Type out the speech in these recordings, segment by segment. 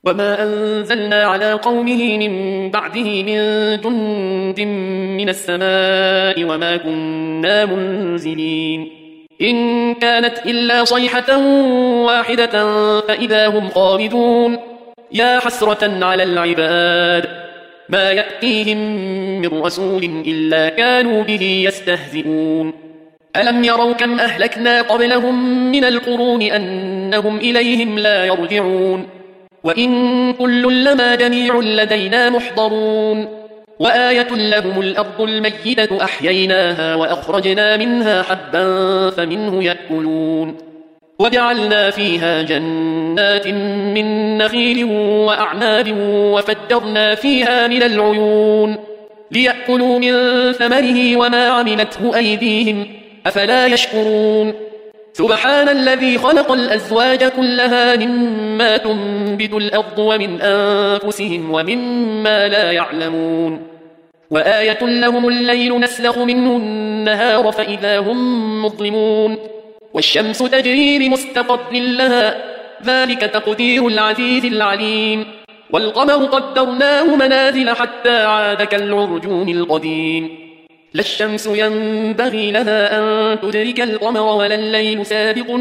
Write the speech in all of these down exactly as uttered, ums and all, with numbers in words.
وما أنزلنا على قومه من بعده من جند من السماء وما كنا منزلين إن كانت إلا صيحة واحدة فإذا هم خامدون يا حسرة على العباد ما يأتيهم من رسول إلا كانوا به يستهزئون ألم يروا كم أهلكنا قبلهم من القرون أنهم إليهم لا يرجعون وإن كل لما جميع لدينا محضرون وآية لهم الأرض الميتة أحييناها وأخرجنا منها حبا فمنه يأكلون وجعلنا فيها جنات من نخيل وأعناب وفجرنا فيها من العيون ليأكلوا من ثمره وما عملته أيديهم أفلا يشكرون سبحان الذي خلق الأزواج كلها مما تنبت الأرض ومن أنفسهم ومما لا يعلمون وآية لهم الليل نسلخ منه النهار فإذا هم مظلمون والشمس تجري لمستقر لها ذلك تقدير العزيز العليم والقمر قدرناه منازل حتى عاد كالعرجون القديم لا الشمس ينبغي لها أن تدرك القمر ولا الليل سابق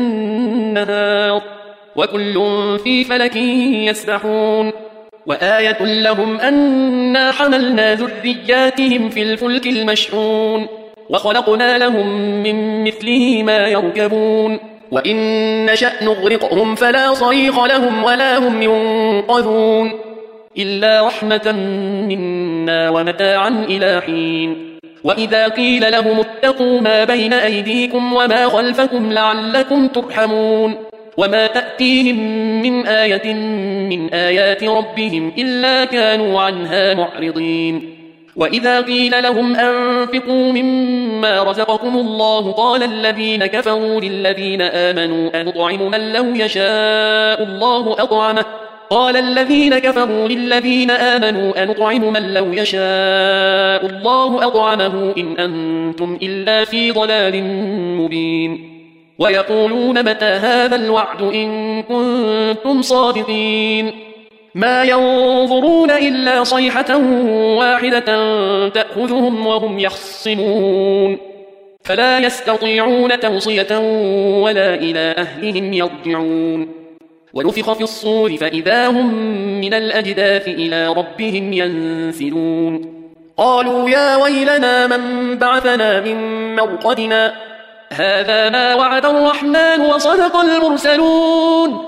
النهار وكل في فلك يسبحون وآية لهم أنا حملنا ذرياتهم في الفلك المشحون وخلقنا لهم من مثله ما يركبون وإن نشأ نغرقهم فلا صريخ لهم ولا هم ينقذون إلا رحمة منا ومتاعا إلى حين وإذا قيل لهم اتقوا ما بين أيديكم وما خلفكم لعلكم ترحمون وما تأتيهم من آية من آيات ربهم إلا كانوا عنها معرضين وإذا قيل لهم أنفقوا مما رزقكم الله قال الذين كفروا للذين آمنوا أنطعم من لو يشاء الله أطعمه قال الذين كفروا للذين آمنوا أنطعم من لو يشاء الله أطعمه إن أنتم إلا في ضلال مبين ويقولون متى هذا الوعد إن كنتم صادقين ما ينظرون إلا صيحة واحدة تأخذهم وهم يخصمون فلا يستطيعون توصية ولا إلى أهلهم يرجعون ونفخ في الصور فإذا هم من الأجداث إلى ربهم ينسلون قالوا يا ويلنا من بعثنا من مرقدنا هذا ما وعد الرحمن وصدق المرسلون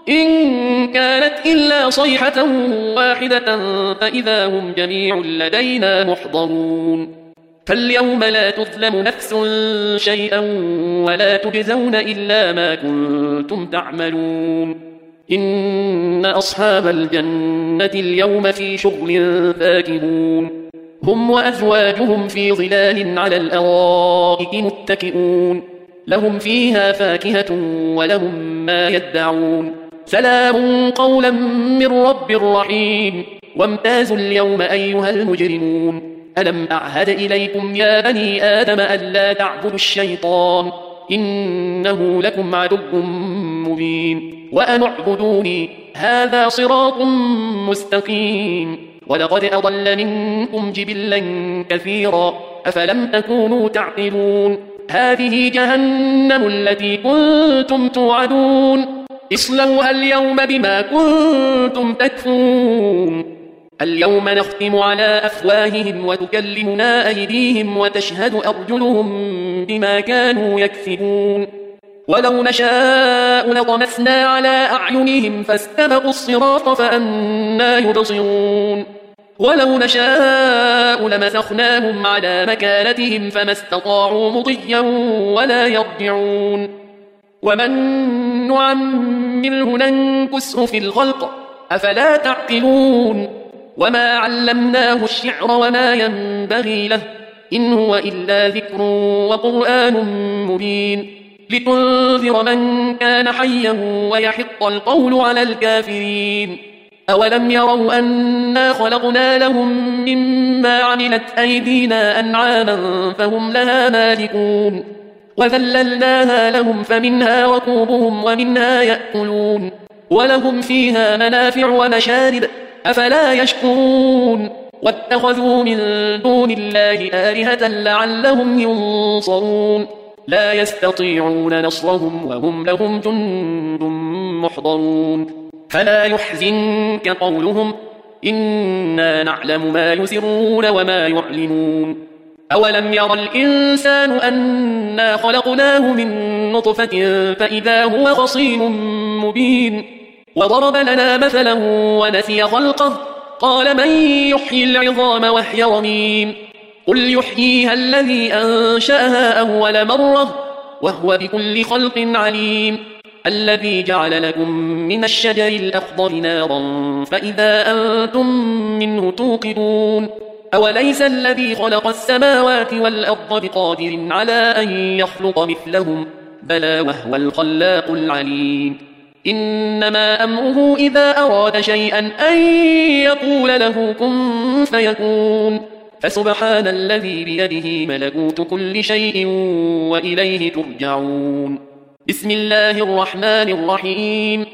إن كانت إلا صيحة واحدة فإذا هم جميع لدينا محضرون فاليوم لا تظلم نفس شيئا ولا تجزون إلا ما كنتم تعملون إن أصحاب الجنة اليوم في شغل فاكهون هم وأزواجهم في ظلال على الأرائك متكئون لهم فيها فاكهة ولهم ما يدعون سلام قولا من رب رحيم وامتازوا اليوم أيها المجرمون ألم أعهد إليكم يا بني آدم ألا تعبدوا الشيطان إنه لكم عدو مبين وأن اعبدوني هذا صراط مستقيم ولقد أضل منكم جبلا كثيرا أفلم تكونوا تعقلون هذه جهنم التي كنتم توعدون اصلوها اليوم بما كنتم تكفرون اليوم نختم على أفواههم وتكلمنا أيديهم وتشهد أرجلهم بما كانوا يكسبون ولو نشاء لطمسنا على أعينهم فاستبقوا الصراط فأنى يبصرون ولو نشاء لمسخناهم على مكانتهم فما استطاعوا مضيا ولا يرجعون ومن نعمره ننكسه في الخلق أفلا تعقلون وما علمناه الشعر وما ينبغي له إن هو إلا ذكر وقرآن مبين لتنذر من كان حيا ويحق القول على الكافرين أولم يروا أنا خلقنا لهم مما عملت أيدينا أنعاما فهم لها مالكون وذللناها لهم فمنها ركوبهم ومنها يأكلون ولهم فيها منافع ومشارب أفلا يشكرون واتخذوا من دون الله آلهة لعلهم ينصرون لا يستطيعون نصرهم وهم لهم جند محضرون فلا يحزنك قولهم إنا نعلم ما يسرون وما يعلنون أولم ير الإنسان أنا خلقناه من نطفة فإذا هو خصيم مبين وضرب لنا مثلا ونسي خلقه قال من يحيي العظام وهي رميم قل يحييها الذي أنشأها أول مرة وهو بكل خلق عليم الذي جعل لكم من الشجر الأخضر نارا فإذا أنتم منه توقدون أوليس الذي خلق السماوات والأرض بقادر على أن يخلق مثلهم بلى وهو الخلاق العليم إنما أمره إذا أراد شيئا أن يقول له كن فيكون فسبحان الذي بيده ملكوت كل شيء وإليه ترجعون بسم الله الرحمن الرحيم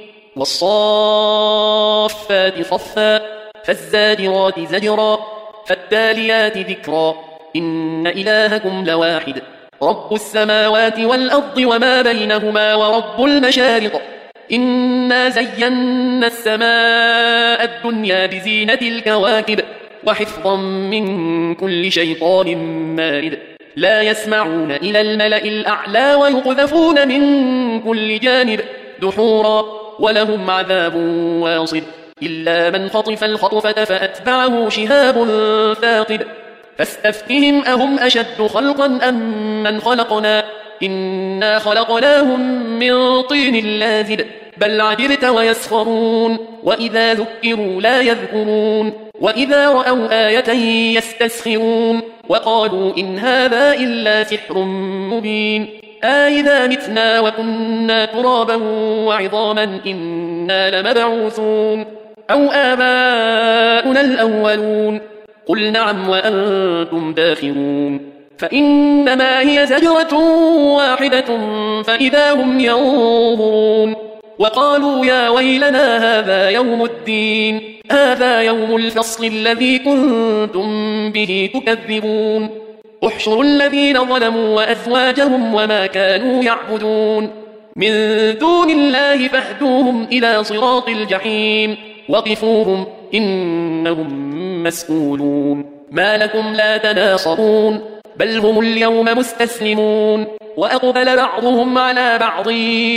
والصافات صفا فالزاجرات زجرا فالتاليات ذكرا إن إلهكم لواحد رب السماوات والأرض وما بينهما ورب المشارق إنا زينا السماء الدنيا بزينة الكواكب وحفظا من كل شيطان مارد لا يسمعون إلى الملأ الأعلى ويقذفون من كل جانب دحورا ولهم عذاب واصب إلا من خطف الخطفة فأتبعه شهاب ثاقب فاستفتهم أهم أشد خلقا أم من خلقنا إنا خلقناهم من طين لازب بل عجبت ويسخرون وإذا ذكروا لا يذكرون وإذا رأوا آية يستسخرون وقالوا إن هذا إلا سحر مبين أإذا متنا وكنا ترابا وعظاما إنا لمبعوثون أو آباؤنا الأولون قل نعم وأنتم داخرون فإنما هي زجرة واحدة فإذا هم ينظرون وقالوا يا ويلنا هذا يوم الدين هذا يوم الفصل الذي كنتم به تكذبون احشروا الذين ظلموا وأزواجهم وما كانوا يعبدون من دون الله فاهدوهم إلى صراط الجحيم وقفوهم إنهم مسؤولون ما لكم لا تناصرون بل هم اليوم مستسلمون وأقبل بعضهم على بعض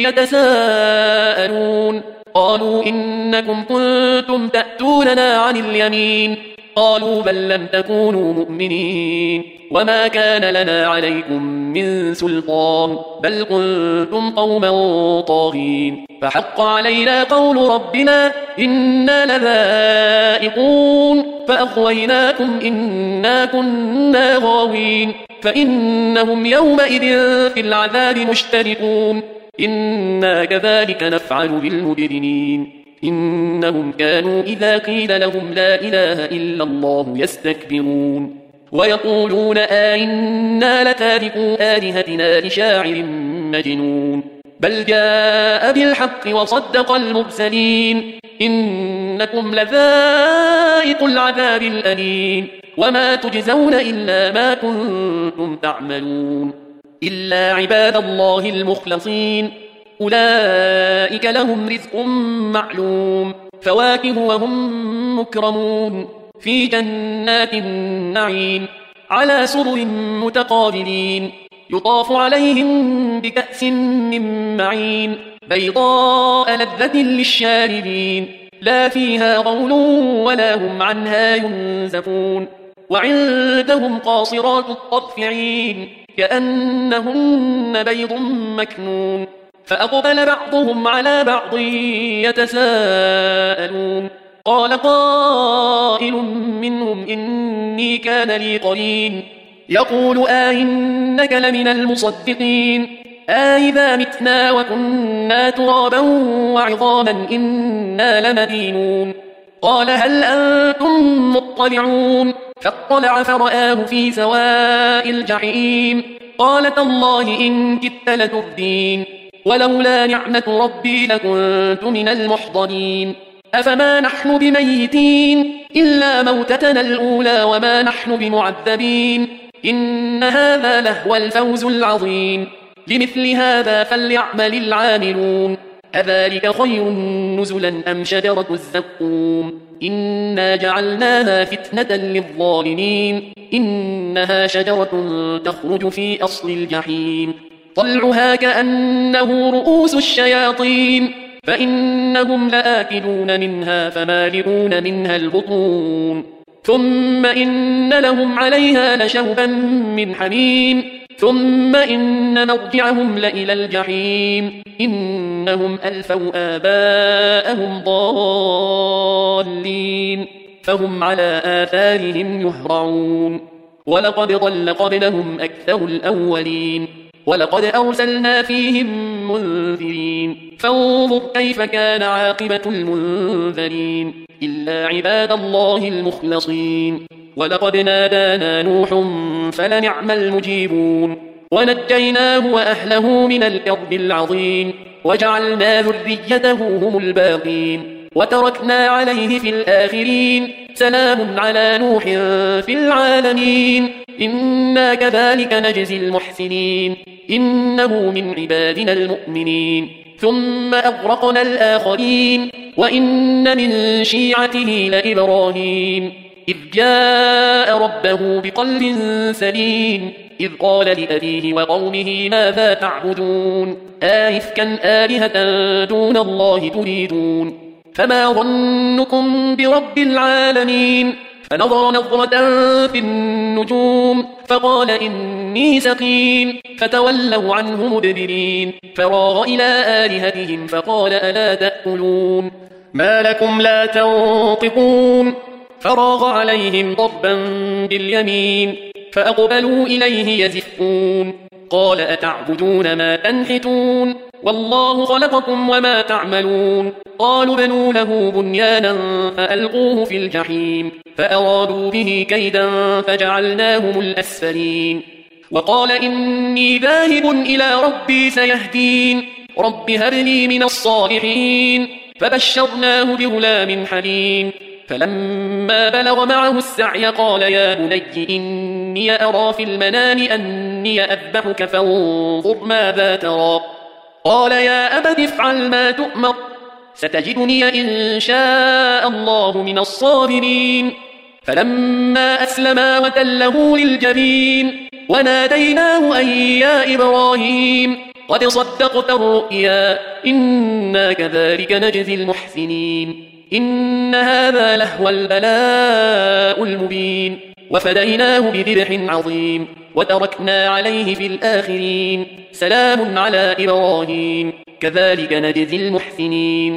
يتساءلون قالوا إنكم كنتم تأتوننا عن اليمين قالوا بل لم تكونوا مؤمنين وما كان لنا عليكم من سلطان بل كنتم قوما طاغين فحق علينا قول ربنا إنا لذائقون فأغويناكم إنا كنا غاوين فإنهم يومئذ في العذاب مشتركون إنا كذلك نفعل بالمجرمين إنهم كانوا إذا قيل لهم لا إله إلا الله يستكبرون ويقولون آئنا لتاركوا آلهتنا لشاعر مجنون بل جاء بالحق وصدق المرسلين إنكم لذائق العذاب الأليم وما تجزون إلا ما كنتم تعملون إلا عباد الله المخلصين أولئك لهم رزق معلوم فواكه وهم مكرمون في جنات النعيم على سرر متقابلين يطاف عليهم بكأس من معين بيضاء لذة للشاربين لا فيها غول ولا هم عنها ينزفون وعندهم قاصرات الطرف عين كأنهن بيض مكنون فأقبل بعضهم على بعض يتساءلون قال قائل منهم إني كان لي قرين يقول آئنك لمن المصدقين آئذا متنا وكنا ترابا وعظاما إنا لمدينون قال هل أنتم مطلعون فاطلع فرآه في سواء الجحيم قال تالله إن كدت لتردين ولولا نعمة ربي لكنت من المحضرين أفما نحن بميتين إلا موتتنا الأولى وما نحن بمعذبين إن هذا لهو الفوز العظيم لمثل هذا فليعمل العاملون أذلك خير نزلا أم شجرة الزقوم إنا جعلناها فتنة للظالمين إنها شجرة تخرج في أصل الجحيم طلعها كأنه رؤوس الشياطين فإنهم لآكلون منها فمالئون منها البطون ثم إن لهم عليها لشوبا من حميم ثم إن مرجعهم لإلى الجحيم إنهم ألفوا آباءهم ضالين فهم على آثارهم يهرعون ولقد ضل قبلهم أكثر الأولين ولقد أرسلنا فيهم منذرين فانظر كيف كان عاقبة المنذرين إلا عباد الله المخلصين ولقد نادانا نوح فلنعم المجيبون ونجيناه وأهله من الكرب العظيم وجعلنا ذريته هم الباقين وتركنا عليه في الآخرين سلام على نوح في العالمين إنا كذلك نجزي المحسنين إنه من عبادنا المؤمنين ثم أغرقنا الآخرين وإن من شيعته لإبراهيم إذ جاء ربه بقلب سليم إذ قال لأبيه وقومه ماذا تعبدون آئفكا آلهة دون الله تريدون فما ظنكم برب العالمين فنظر نظرة في النجوم فقال إني سقيم فتولوا عنه مدبرين فراغ إلى آلهتهم فقال ألا تأكلون ما لكم لا تنطقون فراغ عليهم ضربا باليمين فأقبلوا إليه يزفون قال أتعبدون ما تنحتون والله خلقكم وما تعملون قالوا بنوا له بنيانا فألقوه في الجحيم فأرادوا به كيدا فجعلناهم الأسفلين وقال إني ذاهب إلى ربي سيهدين رب هب لي من الصالحين فبشرناه بغلام حليم فلما بلغ معه السعي قال يا بني إني أرى في المنام أني أذبحك فانظر ماذا ترى قال يا أبت افعل ما تؤمر ستجدني إن شاء الله من الصابرين فلما أسلما وتله للجبين وناديناه أن يا إبراهيم قد صدقت الرؤيا إنا كذلك نجزي المحسنين إن هذا لهو البلاء المبين وفديناه بذبح عظيم وتركنا عليه في الآخرين سلام على إبراهيم كذلك نجزي المحسنين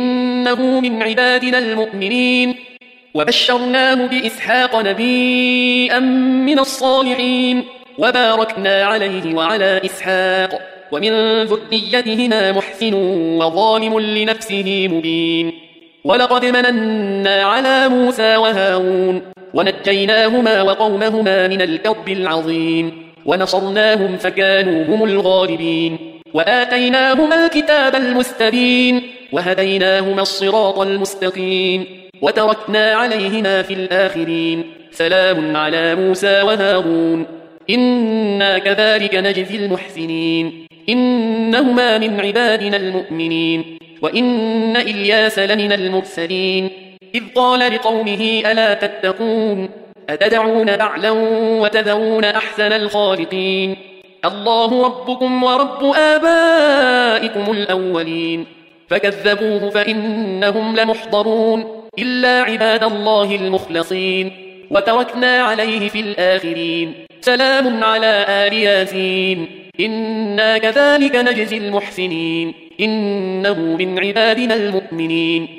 إنه من عبادنا المؤمنين وبشرناه بإسحاق نبيا من الصالحين وباركنا عليه وعلى إسحاق ومن ذريتهما محسن وظالم لنفسه مبين ولقد مننا على موسى وهارون ونجيناهما وقومهما من الكرب العظيم ونصرناهم فكانوا هم الغالبين وآتيناهما الكتاب المستبين وهديناهما الصراط المستقيم وتركنا عليهما في الآخرين سلام على موسى وهارون إنا كذلك نجزي المحسنين إنهما من عبادنا المؤمنين وإن إلياس لمن المرسلين إذ قال لقومه ألا تتقون أتدعون بعلا وتذرون أحسن الخالقين الله ربكم ورب آبائكم الأولين فكذبوه فإنهم لمحضرون إلا عباد الله المخلصين وتركنا عليه في الآخرين سلام على آل ياسين إنا كذلك نجزي المحسنين إنه من عبادنا المؤمنين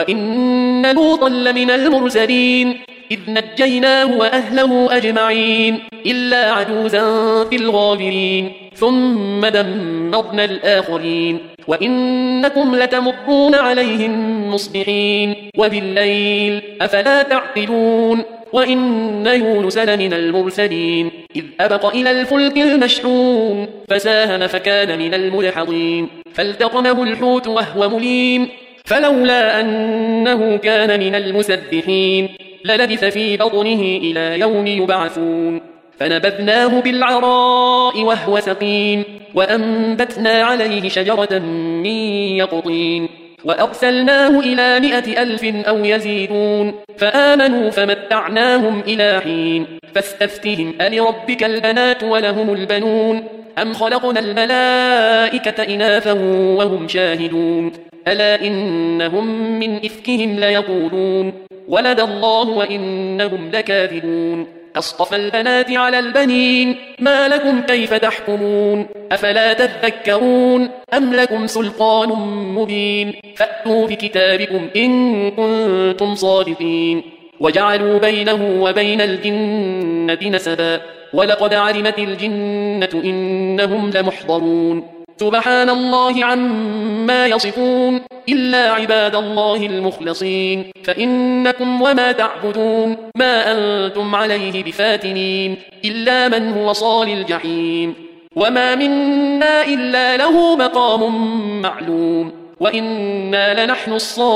وإن لوطا لمن المرسلين إذ نجيناه وأهله أجمعين إلا عجوزا في الغابرين ثم دمرنا الآخرين وإنكم لتمرون عليهم مصبحين وبالليل أفلا تعقلون وإن يونس لمن المرسلين إذ أبق إلى الفلك المشحون فساهم فكان من المدحضين فالتقمه الحوت وهو مليم فلولا أنه كان من المسبحين للبث في بطنه إلى يوم يبعثون فنبذناه بالعراء وهو سقيم وأنبتنا عليه شجرة من يقطين وأرسلناه إلى مائة ألف أو يزيدون فآمنوا فمتعناهم إلى حين فاستفتهم ألربك البنات ولهم البنون أم خلقنا الملائكة إناثا وهم شاهدون ألا إنهم من إفكهم ليقولون ولد الله وإنهم لكاذبون أصطفى البنات على البنين ما لكم كيف تحكمون أفلا تذكرون أم لكم سلطان مبين فأتوا بكتابكم إن كنتم صادقين وجعلوا بينه وبين الجنة نسبا ولقد علمت الجنة إنهم لمحضرون سبحان الله عما يصفون إلا عباد الله المخلصين فإنكم وما تعبدون ما أنتم عليه بفاتنين إلا من هو صال الجحيم وما منا إلا له مقام معلوم وإنا لنحن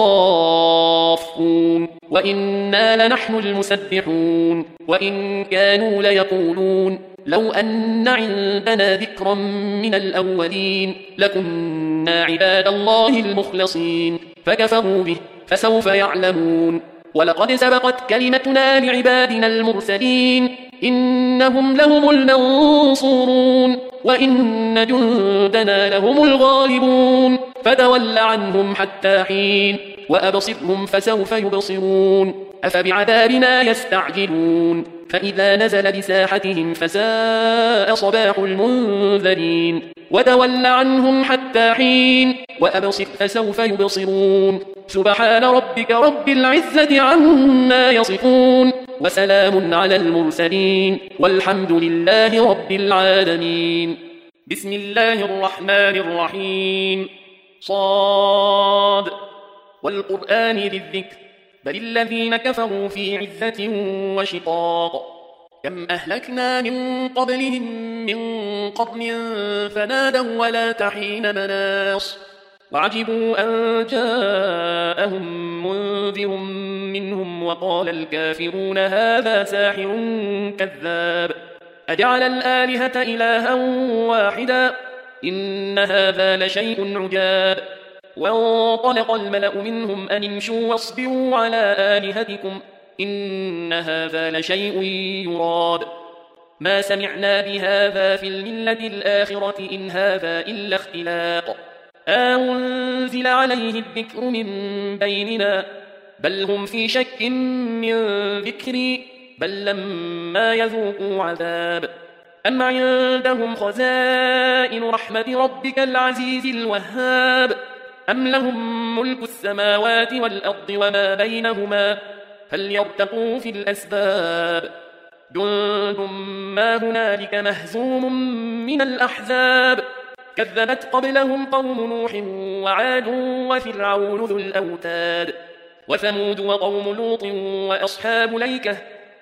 الصافون وإنا لنحن المسبحون وإن كانوا ليقولون لو أن عندنا ذكرا من الأولين لكنا عباد الله المخلصين فكفروا به فسوف يعلمون ولقد سبقت كلمتنا لعبادنا المرسلين إنهم لهم المنصورون وإن جندنا لهم الغالبون فتول عنهم حتى حين وأبصرهم فسوف يبصرون أفبعذابنا يستعجلون فإذا نزل بساحتهم فساء صباح المنذرين وتول عنهم حتى حين وأبصر فسوف يبصرون سبحان ربك رب العزة عما يصفون وسلام على المرسلين والحمد لله رب العالمين بسم الله الرحمن الرحيم صاد والقرآن ذي الذكر بل الذين كفروا في عزة وشقاق كم أهلكنا من قبلهم من قرن فنادوا ولا تحين مناص وعجبوا أن جاءهم منذر منهم وقال الكافرون هذا ساحر كذاب أجعل الآلهة إلها واحدا إن هذا لشيء عجاب وانطلق الملأ منهم أن امشوا واصبروا على آلهتكم إن هذا لشيء يراد ما سمعنا بهذا في الملة الآخرة إن هذا إلا اختلاق أنزل عليه الذكر من بيننا بل هم في شك من ذكري بل لما يذوقوا عذاب أم عندهم خزائن رحمة ربك العزيز الوهاب أم لهم ملك السماوات والأرض وما بينهما فليرتقوا في الأسباب جند ما هنالك مهزوم من الأحزاب كذبت قبلهم قوم نوح وعاد وفرعون ذو الأوتاد وثمود وقوم لوط وأصحاب ليكة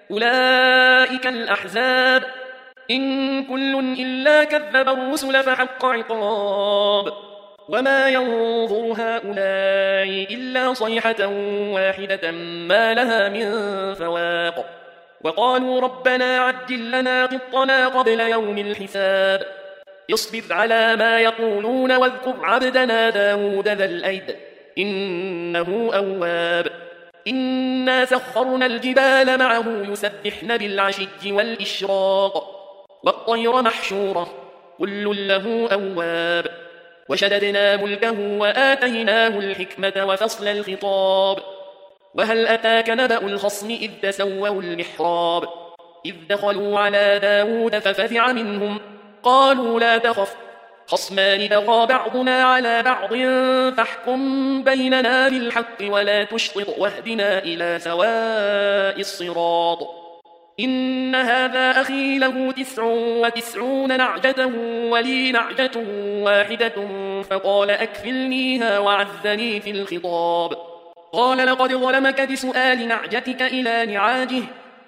أولئك الأحزاب إن كل إلا كذب الرسل فحق عقاب وما ينظر هؤلاء إلا صيحة واحدة ما لها من فواق وقالوا ربنا عجل لنا قطنا قبل يوم الحساب اصبر على ما يقولون واذكر عبدنا داود ذا الأيد إنه أواب إنا سخرنا الجبال معه يسبحن بالعشي والإشراق والطير محشورة كل له أواب وشددنا ملكه وآتيناه الحكمة وفصل الخطاب وهل أتاك نبأ الخصم إذ تسووا المحراب إذ دخلوا على داود ففزع منهم قالوا لا تخف خصمان بغى بعضنا على بعض فاحكم بيننا بالحق ولا تشطط واهدنا إلى سواء الصراط إن هذا أخي له تسع وتسعون نعجة ولي نعجة واحدة فقال أكفلنيها وعزني في الخطاب قال لقد ظلمك بسؤال نعجتك إلى نعاجه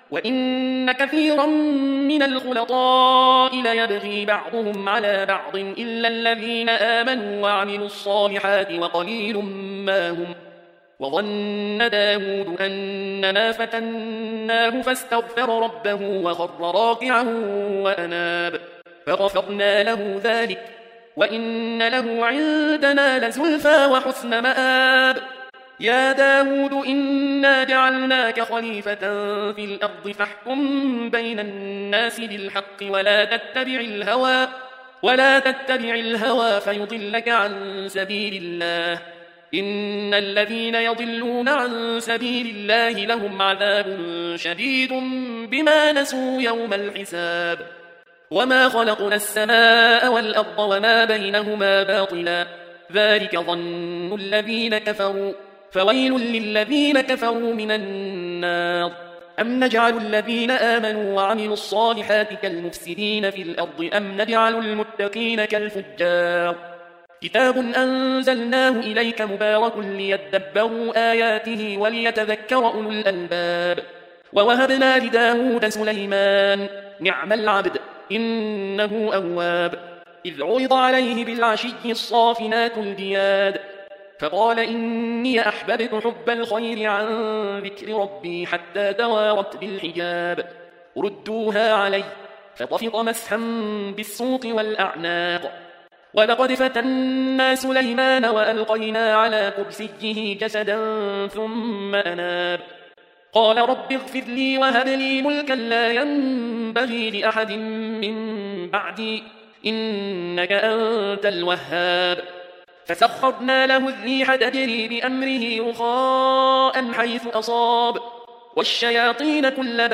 وإن كثيرا من الخلطاء ليبغي بعضهم على بعض إلا الذين آمنوا وعملوا الصالحات وقليل ما هم. وظن داود أنما فتناه فاستغفر ربه وخر راكعا وأناب فغفرنا له ذلك وإن له عندنا لزلفى وحسن مآب. يا داود إنا جعلناك خليفة في الأرض فاحكم بين الناس بالحق ولا تتبع الهوى ولا تتبع الهوى فيضلك عن سبيل الله. إن الذين يضلون عن سبيل الله لهم عذاب شديد بما نسوا يوم الحساب. وما خلقنا السماء والأرض وما بينهما باطلا ذلك ظن الذين كفروا فويل للذين كفروا من النار. أم نجعل الذين آمنوا وعملوا الصالحات كالمفسدين في الأرض أم نجعل المتقين كالفجار. كتاب أنزلناه إليك مبارك ليدبروا آياته وليتذكر أولو الألباب. ووهبنا لداود سليمان نعم العبد إنه أواب. إذ عرض عليه بالعشي الصافنات الجياد فقال إني أحببت حب الخير عن ذكر ربي حتى توارت بالحجاب. ردوها علي فطفق مسحا بالسوق والأعناق. ولقد فتنا سليمان وألقينا على كرسيه جسدا ثم أناب قال رب اغفر لي وهب لي ملكا لا ينبغي لأحد من بعدي إنك أنت الوهاب. فسخرنا له الريح تجري بأمره رخاء حيث أصاب والشياطين كل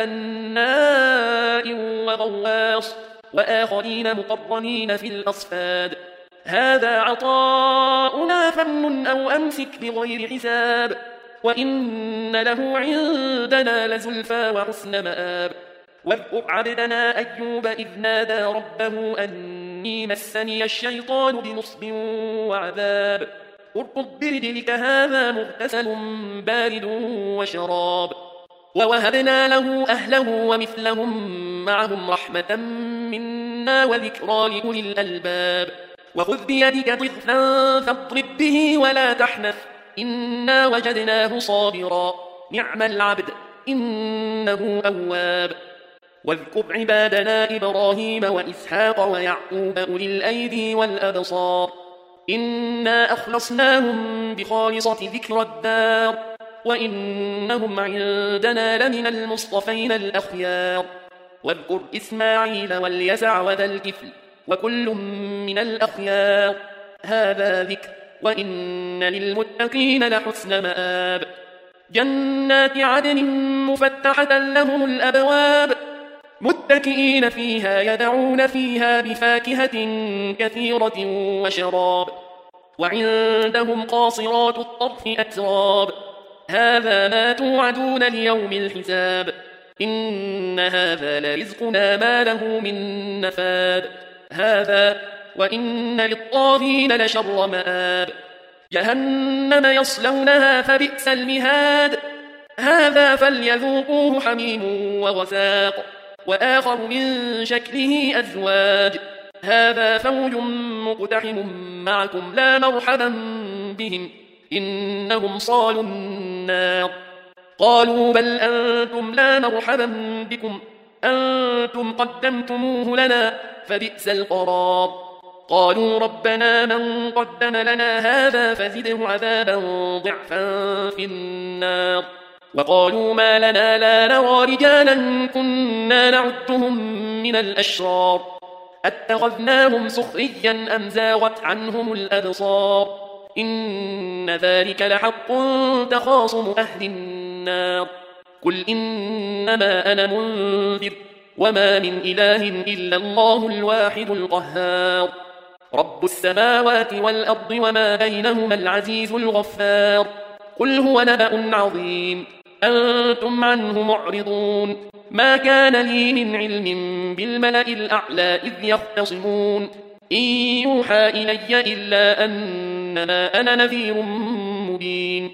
بناء وغواص وآخرين مقرنين في الأصفاد. هذا عطاؤنا فامنن أو أمسك بغير حساب وإن له عندنا لزلفى وحسن مآب. واذكر عبدنا أيوب إذ نادى ربه أني مسني الشيطان بنصب وعذاب. اركض برجلك هذا مغتسل بارد وشراب. ووهبنا له أهله ومثلهم معهم رحمة منا وذكرى لأولي الألباب. وخذ بيدك ضغثا فاضرب به ولا تحنث إنا وجدناه صابرا نعم العبد إنه أواب. واذكر عبادنا إبراهيم وإسحاق ويعقوب أولي الأيدي والأبصار إنا أخلصناهم بخالصة ذكر الدار وإنهم عندنا لمن المصطفين الأخيار. واذكر إسماعيل واليسع وذا الكفل وكل من الأخيار. هذا ذكر وإن للمتقين لحسن مآب. جنات عدن مفتحة لهم الأبواب متكئين فيها يدعون فيها بفاكهة كثيرة وشراب. وعندهم قاصرات الطرف أتراب. هذا ما توعدون ليوم الحساب. إن هذا لرزقنا ما له من نفاد. هذا وإن للطاغين لشر مآب. جهنم يصلونها فبئس المهاد. هذا فليذوقوه حميم وغساق وآخر من شكله أزواج. هذا فوج مقتحم معكم لا مرحبا بهم إنهم صالوا النار. قالوا بل أنتم لا مرحبا بكم أنتم قدمتموه لنا فبئس القرار. قالوا ربنا من قدم لنا هذا فزده عذابا ضعفا في النار. وقالوا ما لنا لا نرى رجالا كنا نعدهم من الأشرار أتخذناهم سخريا أم زاغت عنهم الأبصار. إن ذلك لحق تخاصم أهل النار. قل إنما أنا منذر وما من إله إلا الله الواحد القهار. رب السماوات والأرض وما بينهما العزيز الغفار. قل هو نبأ عظيم أنتم عنه معرضون. ما كان لي من علم بالملأ الأعلى إذ يختصمون إن يوحى إلي إلا أنما أنا نذير مبين.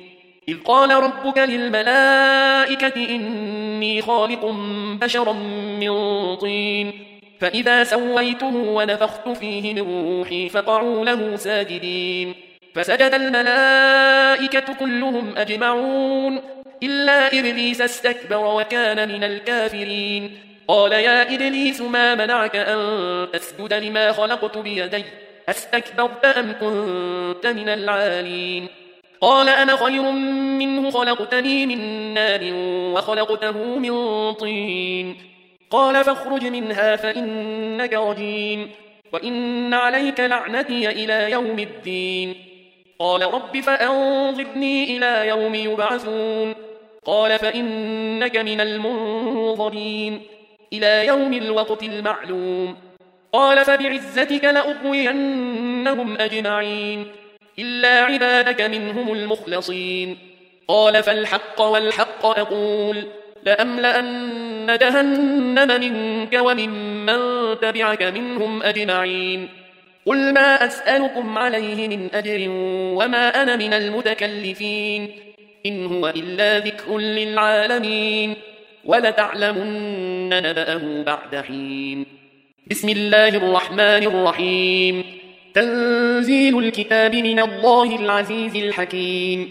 إذ قال ربك للملائكة إني خالق بشرا من طين فإذا سويته ونفخت فيه من روحي فقعوا له ساجدين فسجد الملائكة كلهم أجمعون إلا إبليس استكبر وكان من الكافرين قال يا إبليس ما منعك أن تسجد لما خلقت بيدي أستكبرت أم كنت من العالين قال أنا خير منه خلقتني من نار وخلقته من طين قال فاخرج منها فإنك رجيم وإن عليك لعنتي إلى يوم الدين قال رب فأنظرني إلى يوم يبعثون قال فإنك من المنظرين إلى يوم الوقت المعلوم قال فبعزتك لأغوينهم أجمعين إلا عبادك منهم المخلصين قال فالحق والحق أقول لأملأن جهنم منك وممن تبعك منهم أجمعين قل ما أسألكم عليه من أجر وما أنا من المتكلفين إن هو إلا ذكر للعالمين ولتعلمن نبأه بعد حين بسم الله الرحمن الرحيم تنزيل الكتاب من الله العزيز الحكيم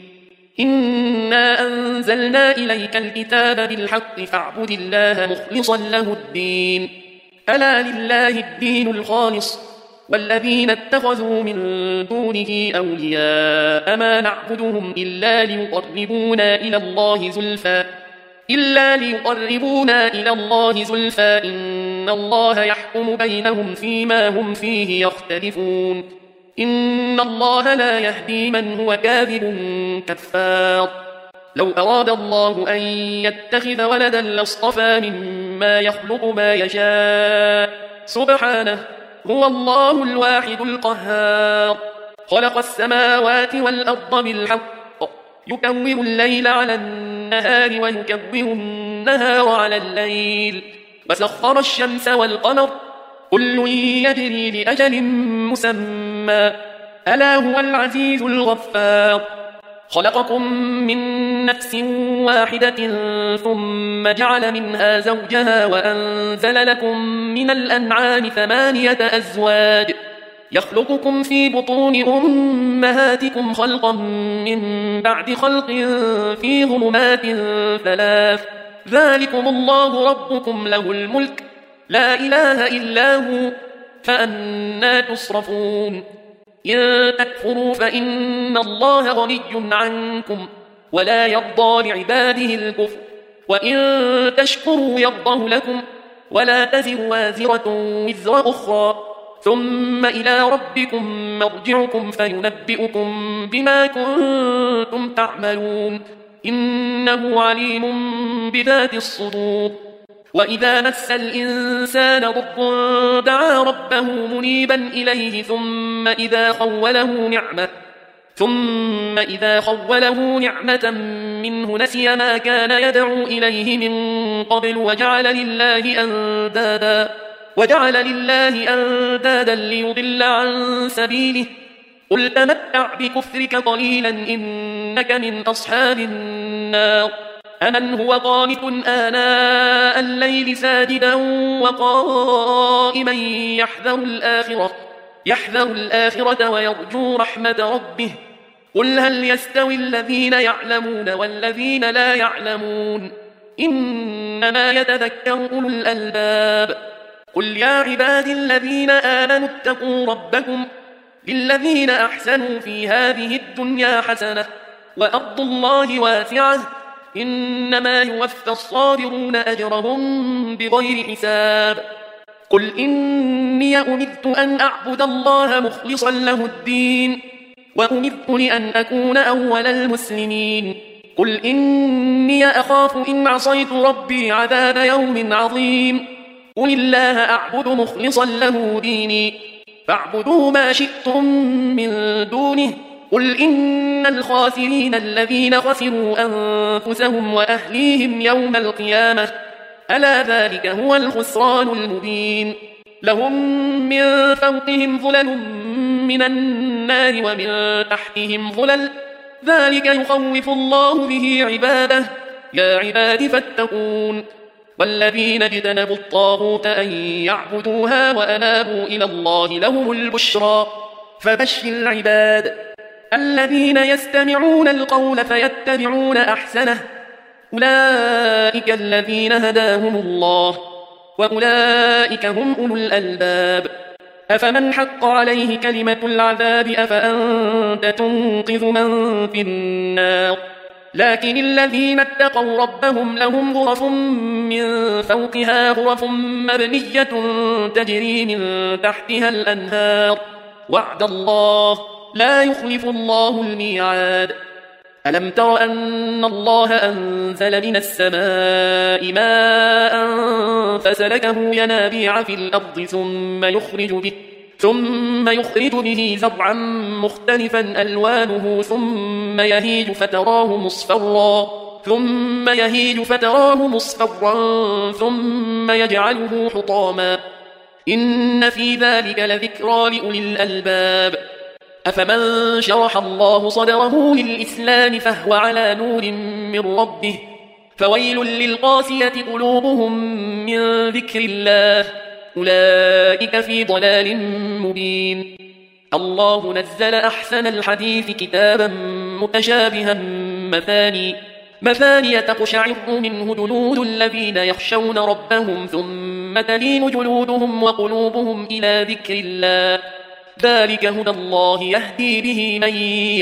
إنا أنزلنا إليك الكتاب بالحق فاعبد الله مخلصا له الدين ألا لله الدين الخالص والذين اتخذوا من دونه أولياء ما نعبدهم إلا ليقربونا إلى الله زلفى إلا ليقربونا إلى الله زلفى إن الله يحكم بينهم فيما هم فيه يختلفون إن الله لا يهدي من هو كاذب كفار لو أراد الله أن يتخذ ولدا لاصطفى مما يخلق ما يشاء سبحانه هو الله الواحد القهار خلق السماوات والأرض بالحق يكور الليل على النهار ويكور النهار على الليل وسخر الشمس والقمر كل يجري لأجل مسمى ألا هو العزيز الغفار خلقكم من نفس واحدة ثم جعل منها زوجها وأنزل لكم من الأنعام ثمانية أزواج يخلقكم في بطون أمهاتكم خلقا من بعد خلق في ظلمات ثلاث ذلكم الله ربكم له الملك لا إله إلا هو فأنى تصرفون إن تكفروا فإن الله غني عنكم ولا يرضى لعباده الكفر وإن تشكروا يرضه لكم ولا تزر وازرة وزر أخرى ثم إلى ربكم مرجعكم فينبئكم بما كنتم تعملون إنه عليم بذات الصدور وإذا مس الإنسان ضر دعا ربه منيبا إليه ثم إذا خوله نعمة ثم إذا خوله نعمة منه نسي ما كان يدعو إليه من قبل وجعل لله أندادا وجعل لله أندادا ليضل عن سبيله قل تمتع بكفرك قليلا إنك من أصحاب النار أمن هو قانت آناء الليل ساجدا وقائما يحذر الآخرة يحذر الآخرة ويرجو رحمة ربه قل هل يستوي الذين يعلمون والذين لا يعلمون إنما يتذكر أولو الألباب قل يا عبادي الذين آمنوا اتقوا ربكم للذين أحسنوا في هذه الدنيا حسنة وأرض الله واسعة إنما يوفى الصابرون أجرهم بغير حساب قل إني أمرت أن أعبد الله مخلصا له الدين وأمرت لأن أكون أول المسلمين قل إني أخاف إن عصيت ربي عذاب يوم عظيم قل الله أعبد مخلصا له ديني فاعبدوا ما شئتم من دونه قل إن الخاسرين الذين خسروا أنفسهم وأهليهم يوم القيامة ألا ذلك هو الخسران المبين لهم من فوقهم ظلل من النار ومن تحتهم ظلل ذلك يخوف الله به عباده يا عباد فاتقون والذين اجتنبوا الطاغوت أن يعبدوها وأنابوا إلى الله لهم البشرى فبشر العباد الذين يستمعون القول فيتبعون أحسنه أولئك الذين هداهم الله وأولئك هم أولو الألباب أفمن حق عليه كلمة العذاب أفأنت تنقذ من في النار لكن الذين اتقوا ربهم لهم غرف من فوقها غرف مبنية تجري من تحتها الأنهار وعد الله لا يخلف الله الميعاد ألم تر أن الله أنزل من السماء ماء فسلكه ينابيع في الأرض ثم يخرج به ثم يخرج به زرعا مختلفا ألوانه ثم يهيج فتراه مصفرا ثم يهيج فتراه مصفرا ثم يجعله حطاما إن في ذلك لذكرى لأولي الألباب أفمن شرح الله صدره للإسلام فهو على نور من ربه فويل للقاسية قلوبهم من ذكر الله أولئك في ضلال مبين الله نزل أحسن الحديث كتابا متشابها مثاني مثاني تقشعر منه جلود الذين يخشون ربهم ثم تلين جلودهم وقلوبهم إلى ذكر الله ذلك هدى الله يهدي به من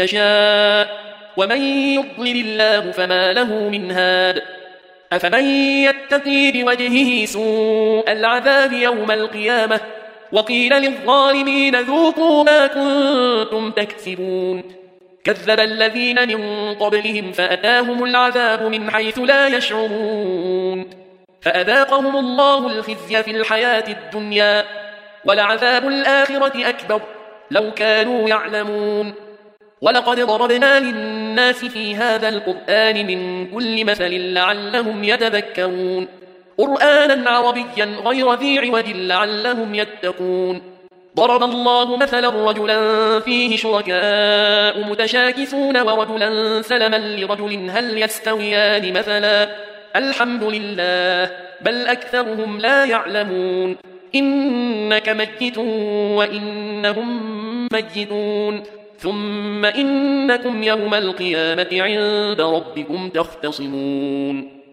يشاء ومن يضلل الله فما له من هاد أفمن يتقي بوجهه سوء العذاب يوم القيامة وقيل للظالمين ذوقوا ما كنتم تكسبون كذب الذين من قبلهم فأتاهم العذاب من حيث لا يشعرون فأذاقهم الله الخزي في الحياة الدنيا ولعذاب الآخرة أكبر لو كانوا يعلمون ولقد ضربنا للناس في هذا القرآن من كل مثل لعلهم يتذكرون قرآنا عربيا غير ذي عوج لعلهم يتقون ضرب الله مثلا رجلا فيه شركاء متشاكسون ورجلا سلما لرجل هل يستويان مثلا الحمد لله بل أكثرهم لا يعلمون إنك ميت وإنهم ميتون ثم إنكم يوم القيامة عند ربكم تختصمون